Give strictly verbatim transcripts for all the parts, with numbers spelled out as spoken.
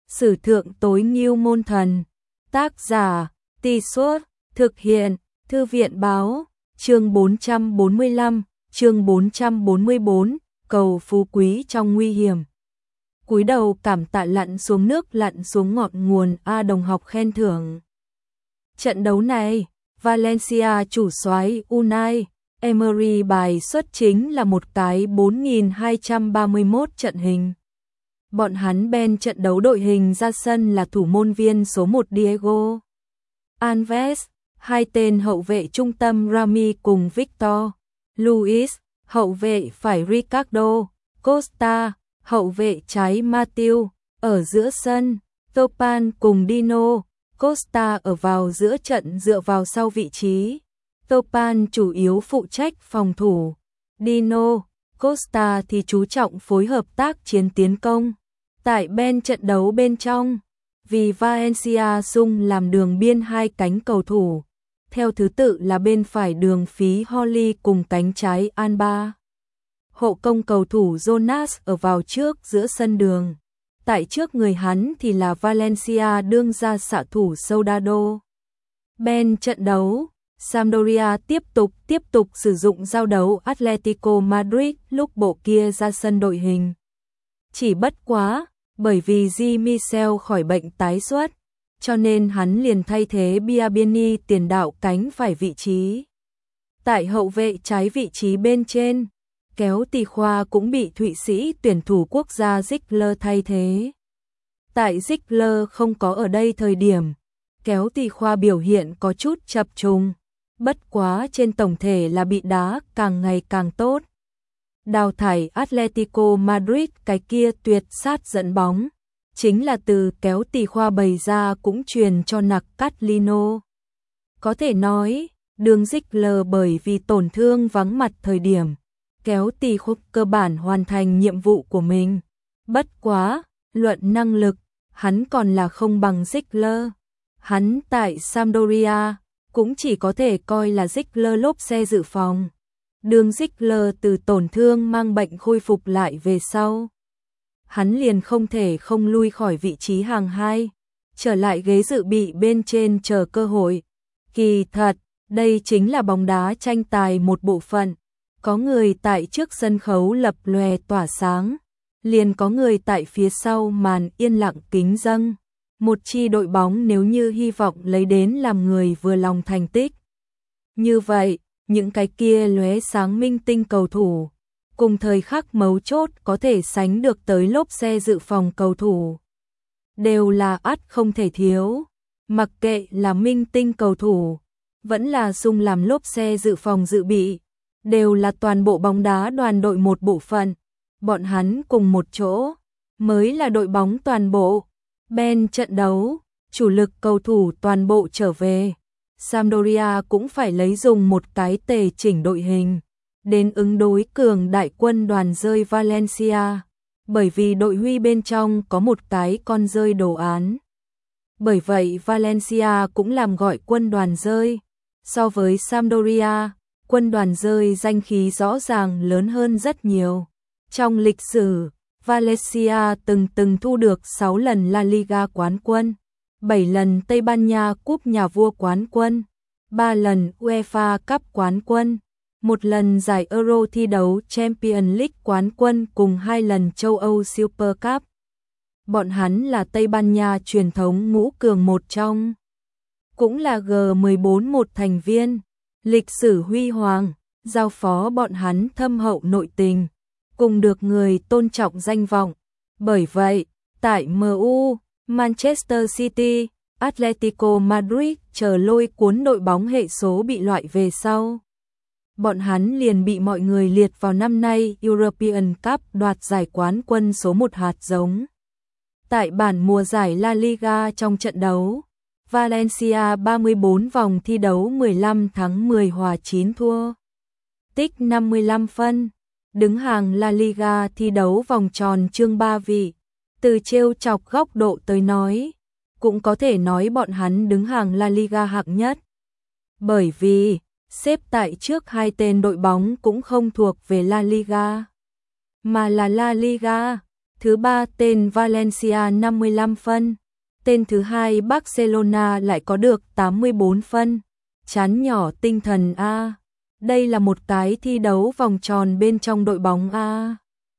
Sử thượng tối ngưu môn thần. Tác giả, Tì Suốt, thực hiện, Thư viện báo, chương bốn trăm bốn mươi lăm, chương bốn trăm bốn mươi bốn, cầu phú quý trong nguy hiểm. Cúi đầu cảm tạ lặn xuống nước lặn xuống ngọn nguồn A đồng học khen thưởng. Trận đấu này, Valencia chủ soái Unai Emery bài xuất chính là một cái bốn nghìn hai trăm ba mươi mốt trận hình. Bọn hắn ben trận đấu đội hình ra sân là thủ môn viên số một Diego Alves, hai tên hậu vệ trung tâm Rami cùng Victor Luis, hậu vệ phải Ricardo Costa, hậu vệ trái Matthew, ở giữa sân, Topan cùng Dino Costa ở vào giữa trận dựa vào sau vị trí. Topan chủ yếu phụ trách phòng thủ, Dino Costa thì chú trọng phối hợp tác chiến tiến công. Tại bên trận đấu bên trong, vì Valencia sung làm đường biên hai cánh cầu thủ, theo thứ tự là bên phải đường phí Holly cùng cánh trái Alba. Hộ công cầu thủ Jonas ở vào trước giữa sân đường. Tại trước người hắn thì là Valencia đương ra xạ thủ Soldado. Bên trận đấu, Sampdoria tiếp tục tiếp tục sử dụng giao đấu Atletico Madrid lúc bộ kia ra sân đội hình. Chỉ bất quá, bởi vì Di Michel khỏi bệnh tái xuất, cho nên hắn liền thay thế Biabiany tiền đạo cánh phải vị trí. Tại hậu vệ trái vị trí bên trên, Kéo Tì Khoa cũng bị Thụy Sĩ tuyển thủ quốc gia Ziegler thay thế. Tại Ziegler không có ở đây thời điểm, Kéo Tì Khoa biểu hiện có chút chập trùng, bất quá trên tổng thể là bị đá càng ngày càng tốt. Đào thải Atletico Madrid cái kia tuyệt sát dẫn bóng, chính là từ Kéo Tì Khoa bày ra cũng truyền cho nặc Catlino. Có thể nói, đường Ziegler bởi vì tổn thương vắng mặt thời điểm, Kéo Tì Khoa cơ bản hoàn thành nhiệm vụ của mình. Bất quá, luận năng lực, hắn còn là không bằng Ziegler. Hắn tại Sampdoria cũng chỉ có thể coi là Ziegler lốp xe dự phòng. Đường Ziegler từ tổn thương mang bệnh khôi phục lại về sau, hắn liền không thể không lui khỏi vị trí hàng hai, trở lại ghế dự bị bên trên chờ cơ hội. Kỳ thật, đây chính là bóng đá tranh tài một bộ phận. Có người tại trước sân khấu lập lòe tỏa sáng, liền có người tại phía sau màn yên lặng kính dâng. Một chi đội bóng nếu như hy vọng lấy đến làm người vừa lòng thành tích. Như vậy, những cái kia lóe sáng minh tinh cầu thủ, cùng thời khắc mấu chốt có thể sánh được tới lốp xe dự phòng cầu thủ, đều là ắt không thể thiếu. Mặc kệ là minh tinh cầu thủ, vẫn là dùng làm lốp xe dự phòng dự bị, đều là toàn bộ bóng đá đoàn đội một bộ phận. Bọn hắn cùng một chỗ, mới là đội bóng toàn bộ. Bên trận đấu, chủ lực cầu thủ toàn bộ trở về. Sampdoria cũng phải lấy dùng một cái tề chỉnh đội hình đến ứng đối cường đại quân đoàn rơi Valencia, bởi vì đội huy bên trong có một cái con rơi đồ án. Bởi vậy Valencia cũng làm gọi quân đoàn rơi. So với Sampdoria, quân đoàn rơi danh khí rõ ràng lớn hơn rất nhiều. Trong lịch sử, Valencia từng từng thu được sáu lần La Liga quán quân, bảy lần Tây Ban Nha Cúp Nhà vua quán quân, ba lần UEFA Cup quán quân, một lần giải Euro thi đấu Champions League quán quân cùng hai lần châu Âu Super Cup. Bọn hắn là Tây Ban Nha truyền thống ngũ cường một trong, cũng là G mười bốn một thành viên. Lịch sử huy hoàng, giao phó bọn hắn thâm hậu nội tình, cùng được người tôn trọng danh vọng. Bởi vậy, tại em u, Manchester City, Atletico Madrid chờ lôi cuốn đội bóng hệ số bị loại về sau, bọn hắn liền bị mọi người liệt vào năm nay European Cup đoạt giải quán quân số một hạt giống. Tại bản mùa giải La Liga trong trận đấu, Valencia ba mươi bốn vòng thi đấu mười lăm thắng mười hòa chín thua, tích năm mươi lăm phân, đứng hàng La Liga thi đấu vòng tròn chương ba vị. Từ trêu chọc góc độ tới nói, cũng có thể nói bọn hắn đứng hàng La Liga hạng nhất. Bởi vì, xếp tại trước hai tên đội bóng cũng không thuộc về La Liga, mà là La Liga. Thứ ba tên Valencia năm mươi lăm phân. Tên thứ hai Barcelona lại có được tám mươi bốn phân. Chán nhỏ tinh thần a. Đây là một cái thi đấu vòng tròn bên trong đội bóng a.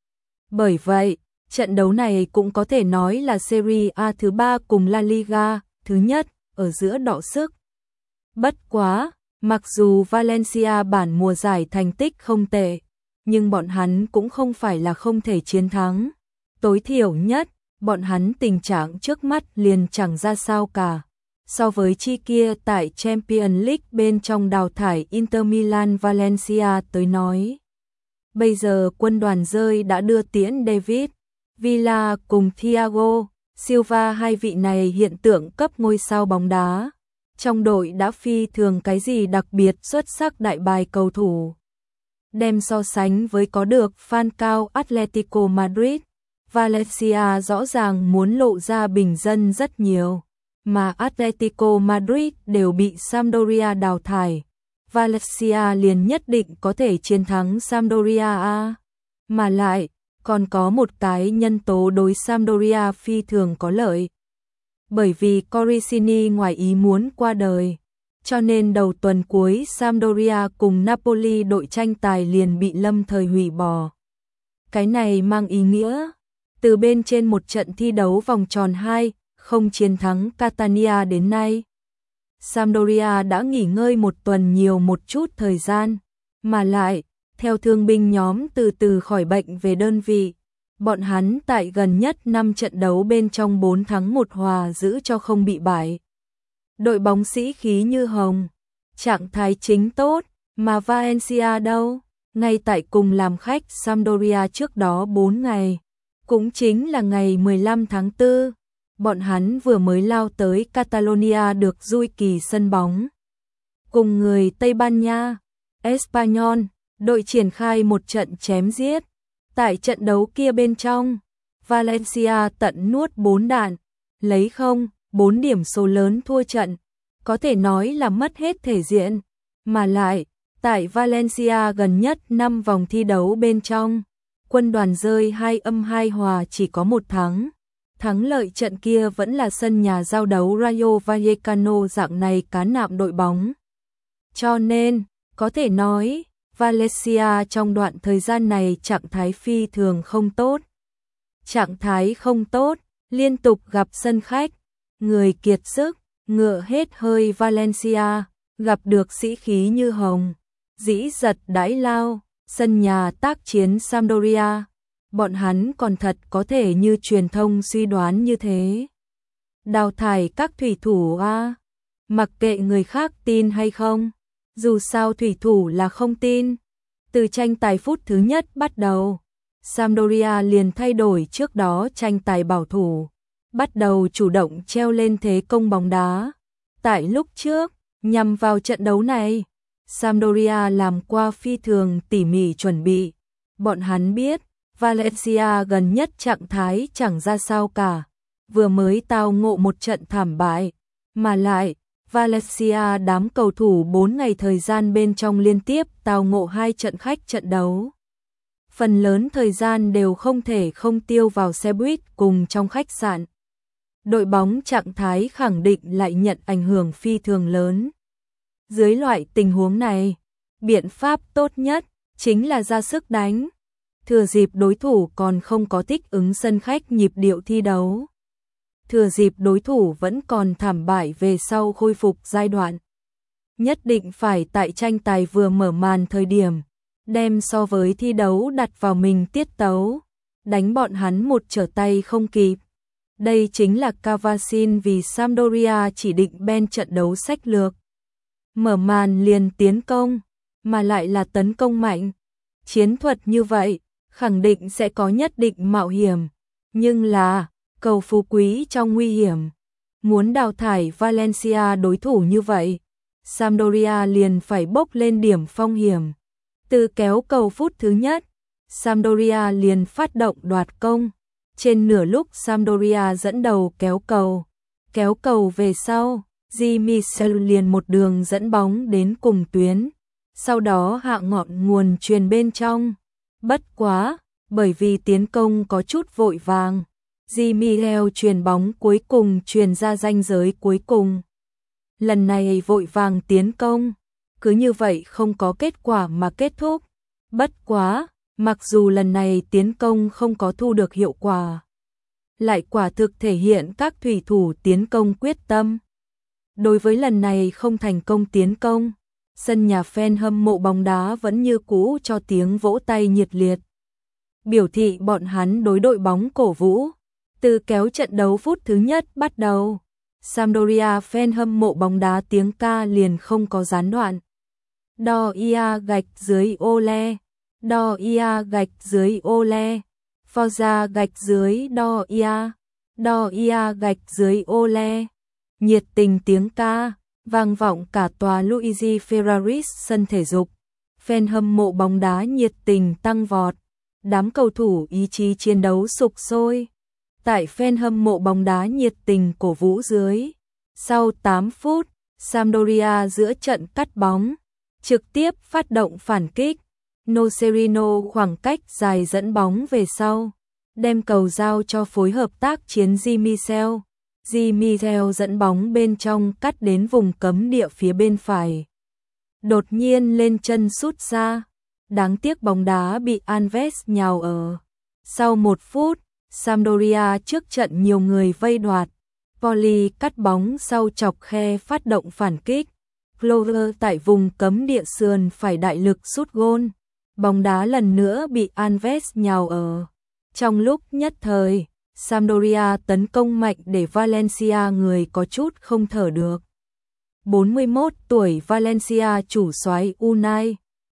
Bởi vậy, trận đấu này cũng có thể nói là Serie A thứ ba cùng La Liga thứ nhất ở giữa đọ sức. Bất quá, mặc dù Valencia bản mùa giải thành tích không tệ, nhưng bọn hắn cũng không phải là không thể chiến thắng. Tối thiểu nhất, bọn hắn tình trạng trước mắt liền chẳng ra sao cả. So với chi kia tại Champions League bên trong đào thải Inter Milan Valencia tới nói. Bây giờ quân đoàn rơi đã đưa tiễn David Villa cùng Thiago Silva, hai vị này hiện tượng cấp ngôi sao bóng đá. Trong đội đã phi thường cái gì đặc biệt xuất sắc đại bài cầu thủ. Đem so sánh với có được fan cao Atletico Madrid, Valencia rõ ràng muốn lộ ra bình dân rất nhiều, mà Atletico Madrid đều bị Sampdoria đào thải. Valencia liền nhất định có thể chiến thắng Sampdoria a. Mà lại, còn có một cái nhân tố đối Sampdoria phi thường có lợi. Bởi vì Coricini ngoài ý muốn qua đời, cho nên đầu tuần cuối Sampdoria cùng Napoli đội tranh tài liền bị lâm thời hủy bỏ. Cái này mang ý nghĩa, từ bên trên một trận thi đấu vòng tròn hai, không chiến thắng Catania đến nay, Sampdoria đã nghỉ ngơi một tuần nhiều một chút thời gian, mà lại, theo thương binh nhóm từ từ khỏi bệnh về đơn vị, bọn hắn tại gần nhất năm trận đấu bên trong bốn thắng một hòa giữ cho không bị bại. Đội bóng sĩ khí như hồng, trạng thái chính tốt, mà Valencia đâu, ngay tại cùng làm khách Sampdoria trước đó bốn ngày, cũng chính là ngày mười lăm tháng tư, bọn hắn vừa mới lao tới Catalonia được dui kỳ sân bóng. Cùng người Tây Ban Nha, Espanyol, đội triển khai một trận chém giết. Tại trận đấu kia bên trong, Valencia tận nuốt bốn đạn, lấy không, bốn điểm số lớn thua trận, có thể nói là mất hết thể diện, mà lại, tại Valencia gần nhất năm vòng thi đấu bên trong, quân đoàn rơi hai âm hai hòa chỉ có một thắng. Thắng lợi trận kia vẫn là sân nhà giao đấu Rayo Vallecano dạng này cá nạm đội bóng. Cho nên, có thể nói, Valencia trong đoạn thời gian này trạng thái phi thường không tốt. Trạng thái không tốt, liên tục gặp sân khách, người kiệt sức, ngựa hết hơi Valencia, gặp được sĩ khí như hồng, dĩ giật đãi lao, sân nhà tác chiến Sampdoria. Bọn hắn còn thật có thể như truyền thông suy đoán như thế. Đào thải các thủy thủ a, mặc kệ người khác tin hay không, dù sao thủy thủ là không tin. Từ tranh tài phút thứ nhất bắt đầu, Sampdoria liền thay đổi trước đó tranh tài bảo thủ, bắt đầu chủ động treo lên thế công bóng đá. Tại lúc trước, nhằm vào trận đấu này, Sampdoria làm qua phi thường tỉ mỉ chuẩn bị. Bọn hắn biết, Valencia gần nhất trạng thái chẳng ra sao cả, vừa mới tao ngộ một trận thảm bại, mà lại, Valencia đám cầu thủ bốn ngày thời gian bên trong liên tiếp tao ngộ hai trận khách trận đấu. Phần lớn thời gian đều không thể không tiêu vào xe buýt cùng trong khách sạn. Đội bóng trạng thái khẳng định lại nhận ảnh hưởng phi thường lớn. Dưới loại tình huống này, biện pháp tốt nhất chính là ra sức đánh. Thừa dịp đối thủ còn không có thích ứng sân khách nhịp điệu thi đấu. Thừa dịp đối thủ vẫn còn thảm bại về sau khôi phục giai đoạn. Nhất định phải tại tranh tài vừa mở màn thời điểm, đem so với thi đấu đặt vào mình tiết tấu, đánh bọn hắn một trở tay không kịp. Đây chính là Cavasin vì Sampdoria chỉ định ben trận đấu sách lược. Mở màn liền tiến công, mà lại là tấn công mạnh. Chiến thuật như vậy, khẳng định sẽ có nhất định mạo hiểm, nhưng là cầu phú quý trong nguy hiểm. Muốn đào thải Valencia đối thủ như vậy, Sampdoria liền phải bốc lên điểm phong hiểm. Từ kéo cầu phút thứ nhất, Sampdoria liền phát động đoạt công. Trên nửa lúc Sampdoria dẫn đầu kéo cầu, kéo cầu về sau, Di Michel liền một đường dẫn bóng đến cùng tuyến, sau đó hạ ngọn nguồn truyền bên trong. Bất quá, bởi vì tiến công có chút vội vàng. Jimmy chuyền bóng cuối cùng truyền ra ranh giới cuối cùng. Lần này vội vàng tiến công, cứ như vậy không có kết quả mà kết thúc. Bất quá, mặc dù lần này tiến công không có thu được hiệu quả, lại quả thực thể hiện các thủy thủ tiến công quyết tâm. Đối với lần này không thành công tiến công, sân nhà fan hâm mộ bóng đá vẫn như cũ cho tiếng vỗ tay nhiệt liệt, biểu thị bọn hắn đối đội bóng cổ vũ. Từ kéo trận đấu phút thứ nhất bắt đầu, Sampdoria fan hâm mộ bóng đá tiếng ca liền không có gián đoạn. Đo ia gạch dưới Ole, đo ia gạch dưới Ole, Forza gạch dưới đo ia, đo ia gạch dưới Ole. Nhiệt tình tiếng ca vang vọng cả tòa Luigi Ferraris sân thể dục. Fan hâm mộ bóng đá nhiệt tình tăng vọt, đám cầu thủ ý chí chiến đấu sục sôi. Tại fan hâm mộ bóng đá nhiệt tình cổ vũ dưới, sau tám phút, Sampdoria giữa trận cắt bóng, trực tiếp phát động phản kích. Nocerino khoảng cách dài dẫn bóng về sau, đem cầu giao cho phối hợp tác chiến Di-Michel. Di-Michel dẫn bóng bên trong cắt đến vùng cấm địa phía bên phải. Đột nhiên lên chân sút ra, đáng tiếc bóng đá bị Alves nhào ở. Sau một phút, Sampdoria trước trận nhiều người vây đoạt. Poli cắt bóng sau chọc khe phát động phản kích. Glover tại vùng cấm địa sườn phải đại lực sút gôn. Bóng đá lần nữa bị Alves nhào ở. Trong lúc nhất thời, Sampdoria tấn công mạnh để Valencia người có chút không thở được. bốn mươi mốt tuổi Valencia chủ soái Unai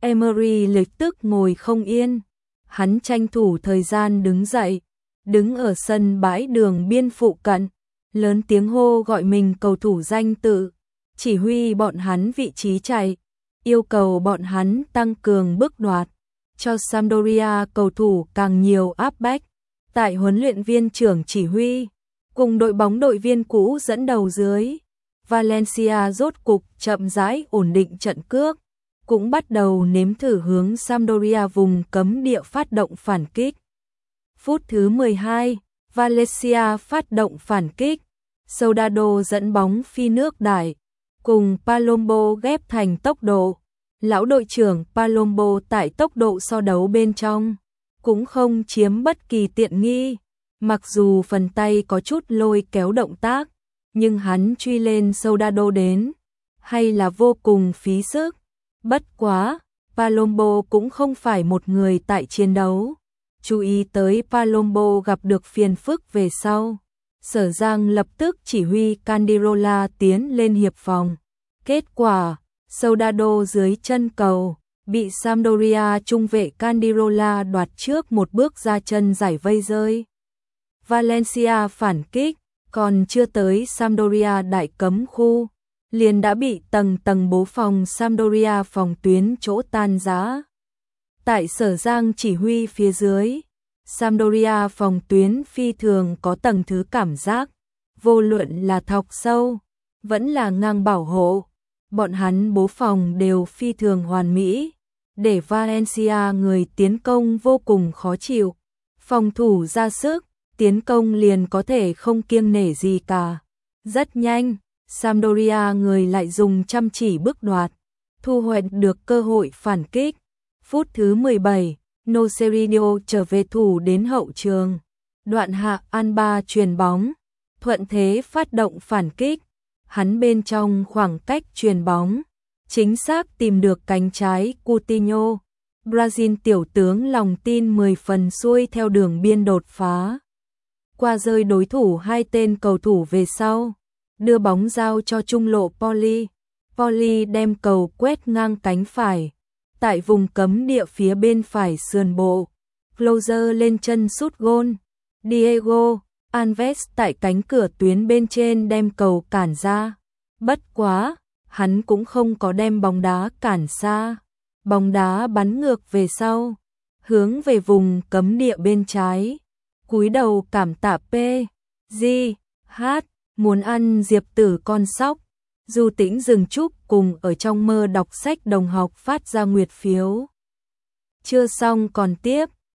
Emery lập tức ngồi không yên. Hắn tranh thủ thời gian đứng dậy, đứng ở sân bãi đường biên phụ cận, lớn tiếng hô gọi mình cầu thủ danh tự, chỉ huy bọn hắn vị trí chạy, yêu cầu bọn hắn tăng cường bước đoạt, cho Sampdoria cầu thủ càng nhiều áp bách. Tại huấn luyện viên trưởng chỉ huy, cùng đội bóng đội viên cũ dẫn đầu dưới, Valencia rốt cục chậm rãi ổn định trận cước, cũng bắt đầu nếm thử hướng Sampdoria vùng cấm địa phát động phản kích. Phút thứ mười hai, Valencia phát động phản kích, Soldado dẫn bóng phi nước đại, cùng Palombo ghép thành tốc độ. Lão đội trưởng Palombo tại tốc độ so đấu bên trong cũng không chiếm bất kỳ tiện nghi, mặc dù phần tay có chút lôi kéo động tác, nhưng hắn truy lên Soldado đến, hay là vô cùng phí sức. Bất quá, Palombo cũng không phải một người tại chiến đấu. Chú ý tới Palombo gặp được phiền phức về sau, Sở Giang lập tức chỉ huy Candirola tiến lên hiệp phòng. Kết quả, Soldado dưới chân cầu, bị Sampdoria trung vệ Candirola đoạt trước một bước ra chân giải vây rơi. Valencia phản kích, còn chưa tới Sampdoria đại cấm khu, liền đã bị tầng tầng bố phòng Sampdoria phòng tuyến chỗ tan rã. Tại Sở Giang chỉ huy phía dưới, Sampdoria phòng tuyến phi thường có tầng thứ cảm giác, vô luận là thọc sâu, vẫn là ngang bảo hộ, bọn hắn bố phòng đều phi thường hoàn mỹ, để Valencia người tiến công vô cùng khó chịu. Phòng thủ ra sức, tiến công liền có thể không kiêng nể gì cả. Rất nhanh, Sampdoria người lại dùng chăm chỉ bước đoạt, thu hoạch được cơ hội phản kích. Phút thứ mười bảy, Nocerino trở về thủ đến hậu trường. Đoạn hạ Alba chuyền bóng, thuận thế phát động phản kích. Hắn bên trong khoảng cách chuyền bóng, chính xác tìm được cánh trái Coutinho. Brazil tiểu tướng lòng tin mười phần xuôi theo đường biên đột phá. Qua rơi đối thủ hai tên cầu thủ về sau, đưa bóng giao cho trung lộ Poli. Poli đem cầu quét ngang cánh phải. Tại vùng cấm địa phía bên phải sườn bộ, Closer lên chân sút gôn. Diego Alves tại cánh cửa tuyến bên trên đem cầu cản ra. Bất quá, hắn cũng không có đem bóng đá cản xa. Bóng đá bắn ngược về sau, hướng về vùng cấm địa bên trái. Cúi đầu cảm tạ P. G. H. Muốn ăn diệp tử con sóc. Du Tĩnh dừng chúc cùng ở trong mơ đọc sách đồng học phát ra nguyệt phiếu. Chưa xong còn tiếp.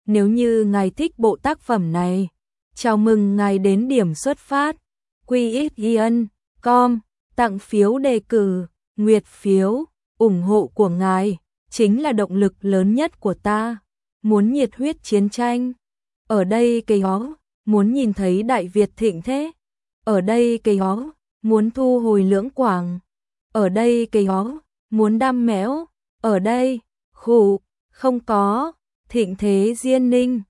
Nếu như ngài thích bộ tác phẩm này, chào mừng ngài đến điểm xuất phát quy ích yên com tặng phiếu đề cử, nguyệt phiếu, ủng hộ của ngài chính là động lực lớn nhất của ta. Muốn nhiệt huyết chiến tranh, ở đây cây ó, muốn nhìn thấy Đại Việt thịnh thế, ở đây cây ó, muốn thu hồi Lưỡng Quảng, ở đây cây ó, muốn đam mẽo, ở đây, khủ, không có, thịnh thế Diên Ninh.